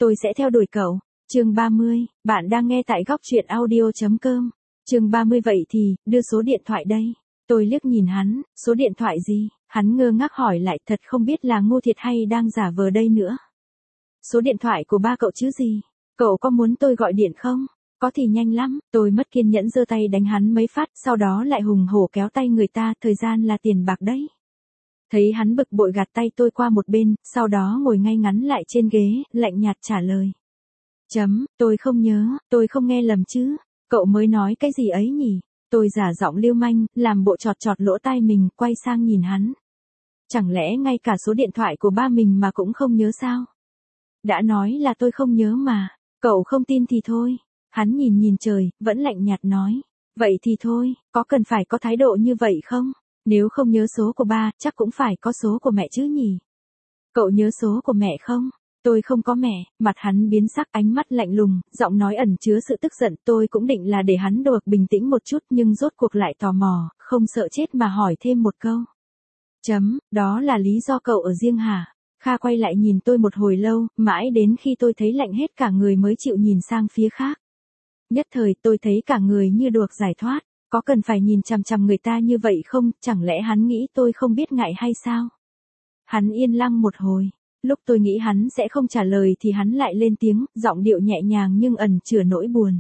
Tôi sẽ theo đuổi cậu. Chương 30, bạn đang nghe tại góc truyện audio.com. Chương 30 vậy thì, đưa số điện thoại đây. Tôi liếc nhìn hắn, số điện thoại gì? Hắn ngơ ngác hỏi lại, thật không biết là ngu thiệt hay đang giả vờ đây nữa. Số điện thoại của ba cậu chứ gì? Cậu có muốn tôi gọi điện không? Có thì nhanh lắm. Tôi mất kiên nhẫn giơ tay đánh hắn mấy phát, sau đó lại hùng hổ kéo tay người ta, thời gian là tiền bạc đấy. Thấy hắn bực bội gạt tay tôi qua một bên, sau đó ngồi ngay ngắn lại trên ghế, lạnh nhạt trả lời. Tôi không nhớ, tôi không nghe lầm chứ. Cậu mới nói cái gì ấy nhỉ? Tôi giả giọng lưu manh, làm bộ chọt chọt lỗ tai mình, quay sang nhìn hắn. Chẳng lẽ ngay cả số điện thoại của ba mình mà cũng không nhớ sao? Đã nói là tôi không nhớ mà. Cậu không tin thì thôi. Hắn nhìn nhìn trời, vẫn lạnh nhạt nói. Vậy thì thôi, có cần phải có thái độ như vậy không? Nếu không nhớ số của ba, chắc cũng phải có số của mẹ chứ nhỉ? Cậu nhớ số của mẹ không? Tôi không có mẹ. Mặt hắn biến sắc, ánh mắt lạnh lùng, giọng nói ẩn chứa sự tức giận. Tôi cũng định là để hắn được bình tĩnh một chút, nhưng rốt cuộc lại tò mò, không sợ chết mà hỏi thêm một câu. Đó là lý do cậu ở riêng hả? Kha quay lại nhìn tôi một hồi lâu, mãi đến khi tôi thấy lạnh hết cả người mới chịu nhìn sang phía khác. Nhất thời tôi thấy cả người như được giải thoát. Có cần phải nhìn chằm chằm người ta như vậy không? Chẳng lẽ hắn nghĩ tôi không biết ngại hay sao? Hắn yên lặng một hồi. Lúc tôi nghĩ hắn sẽ không trả lời thì hắn lại lên tiếng, giọng điệu nhẹ nhàng nhưng ẩn chứa nỗi buồn.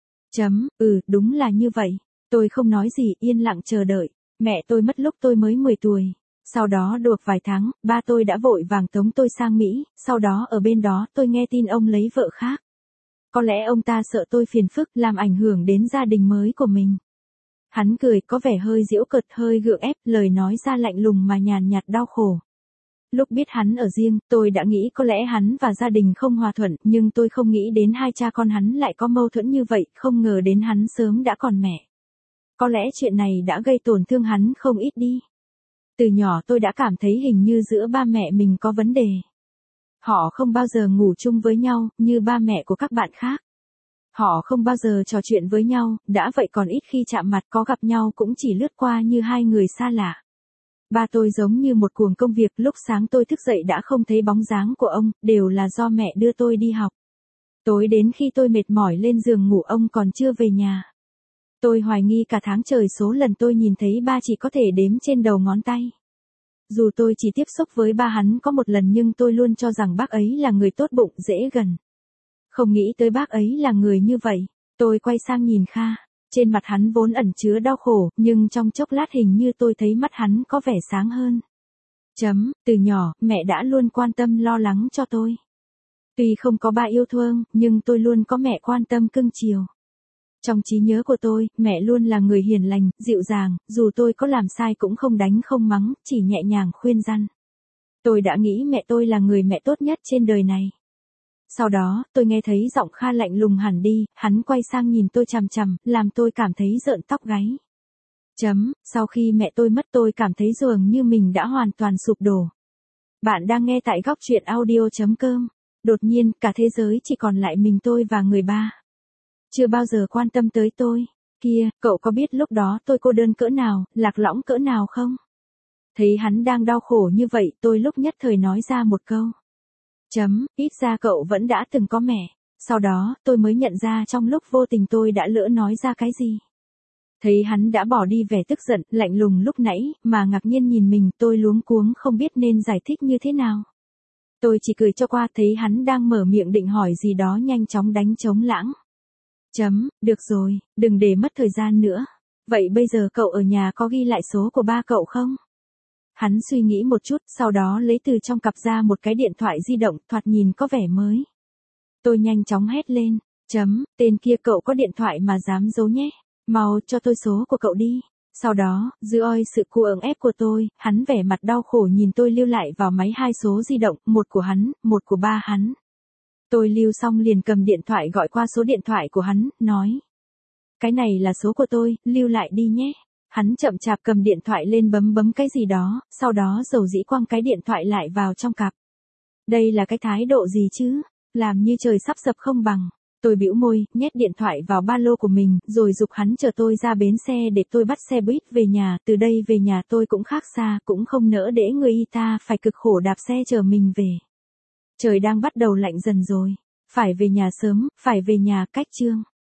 Đúng là như vậy. Tôi không nói gì, yên lặng chờ đợi. Mẹ tôi mất lúc tôi mới 10 tuổi. Sau đó được vài tháng, ba tôi đã vội vàng tống tôi sang Mỹ, sau đó ở bên đó tôi nghe tin ông lấy vợ khác. Có lẽ ông ta sợ tôi phiền phức làm ảnh hưởng đến gia đình mới của mình. Hắn cười có vẻ hơi giễu cợt hơi gượng ép, lời nói ra lạnh lùng mà nhàn nhạt đau khổ. Lúc biết hắn ở riêng, tôi đã nghĩ có lẽ hắn và gia đình không hòa thuận, nhưng tôi không nghĩ đến hai cha con hắn lại có mâu thuẫn như vậy, không ngờ đến hắn sớm đã còn mẹ. Có lẽ chuyện này đã gây tổn thương hắn không ít đi. Từ nhỏ tôi đã cảm thấy hình như giữa ba mẹ mình có vấn đề. Họ không bao giờ ngủ chung với nhau, như ba mẹ của các bạn khác. Họ không bao giờ trò chuyện với nhau, đã vậy còn ít khi chạm mặt, có gặp nhau cũng chỉ lướt qua như hai người xa lạ. Ba tôi giống như một cuồng công việc, lúc sáng tôi thức dậy đã không thấy bóng dáng của ông, đều là do mẹ đưa tôi đi học. Tối đến khi tôi mệt mỏi lên giường ngủ ông còn chưa về nhà. Tôi hoài nghi cả tháng trời số lần tôi nhìn thấy ba chỉ có thể đếm trên đầu ngón tay. Dù tôi chỉ tiếp xúc với ba hắn có một lần nhưng tôi luôn cho rằng bác ấy là người tốt bụng, dễ gần. Không nghĩ tới bác ấy là người như vậy. Tôi quay sang nhìn Kha. Trên mặt hắn vốn ẩn chứa đau khổ, nhưng trong chốc lát hình như tôi thấy mắt hắn có vẻ sáng hơn. Từ nhỏ, mẹ đã luôn quan tâm lo lắng cho tôi. Tuy không có ba yêu thương, nhưng tôi luôn có mẹ quan tâm cưng chiều. Trong trí nhớ của tôi, mẹ luôn là người hiền lành, dịu dàng, dù tôi có làm sai cũng không đánh không mắng, chỉ nhẹ nhàng khuyên răn. Tôi đã nghĩ mẹ tôi là người mẹ tốt nhất trên đời này. Sau đó, tôi nghe thấy giọng Kha lạnh lùng hẳn đi, hắn quay sang nhìn tôi chằm chằm, làm tôi cảm thấy rợn tóc gáy. Sau khi mẹ tôi mất tôi cảm thấy dường như mình đã hoàn toàn sụp đổ. Bạn đang nghe tại góc truyện audio.com. Đột nhiên, cả thế giới chỉ còn lại mình tôi và người ba. Chưa bao giờ quan tâm tới tôi. Kia, cậu có biết lúc đó tôi cô đơn cỡ nào, lạc lõng cỡ nào không? Thấy hắn đang đau khổ như vậy, tôi lúc nhất thời nói ra một câu. Ít ra cậu vẫn đã từng có mẹ. Sau đó, tôi mới nhận ra trong lúc vô tình tôi đã lỡ nói ra cái gì. Thấy hắn đã bỏ đi vẻ tức giận, lạnh lùng lúc nãy, mà ngạc nhiên nhìn mình, tôi luống cuống không biết nên giải thích như thế nào. Tôi chỉ cười cho qua, thấy hắn đang mở miệng định hỏi gì đó nhanh chóng đánh trống lãng. Được rồi, đừng để mất thời gian nữa. Vậy bây giờ cậu ở nhà có ghi lại số của ba cậu không? Hắn suy nghĩ một chút, sau đó lấy từ trong cặp ra một cái điện thoại di động, thoạt nhìn có vẻ mới. Tôi nhanh chóng hét lên. Tên kia cậu có điện thoại mà dám giấu nhé. Mau cho tôi số của cậu đi. Sau đó, dưới sự cưỡng ép của tôi, hắn vẻ mặt đau khổ nhìn tôi lưu lại vào máy hai số di động, một của hắn, một của ba hắn. Tôi lưu xong liền cầm điện thoại gọi qua số điện thoại của hắn, nói. Cái này là số của tôi, lưu lại đi nhé. Hắn chậm chạp cầm điện thoại lên bấm cái gì đó, sau đó dầu dĩ quăng cái điện thoại lại vào trong cặp. Đây là cái thái độ gì chứ? Làm như trời sắp sập không bằng. Tôi bĩu môi, nhét điện thoại vào ba lô của mình, rồi giục hắn chở tôi ra bến xe để tôi bắt xe buýt về nhà. Từ đây về nhà tôi cũng khác xa, cũng không nỡ để người y ta phải cực khổ đạp xe chở mình về. Trời đang bắt đầu lạnh dần rồi. Phải về nhà sớm, phải về nhà, cách chương.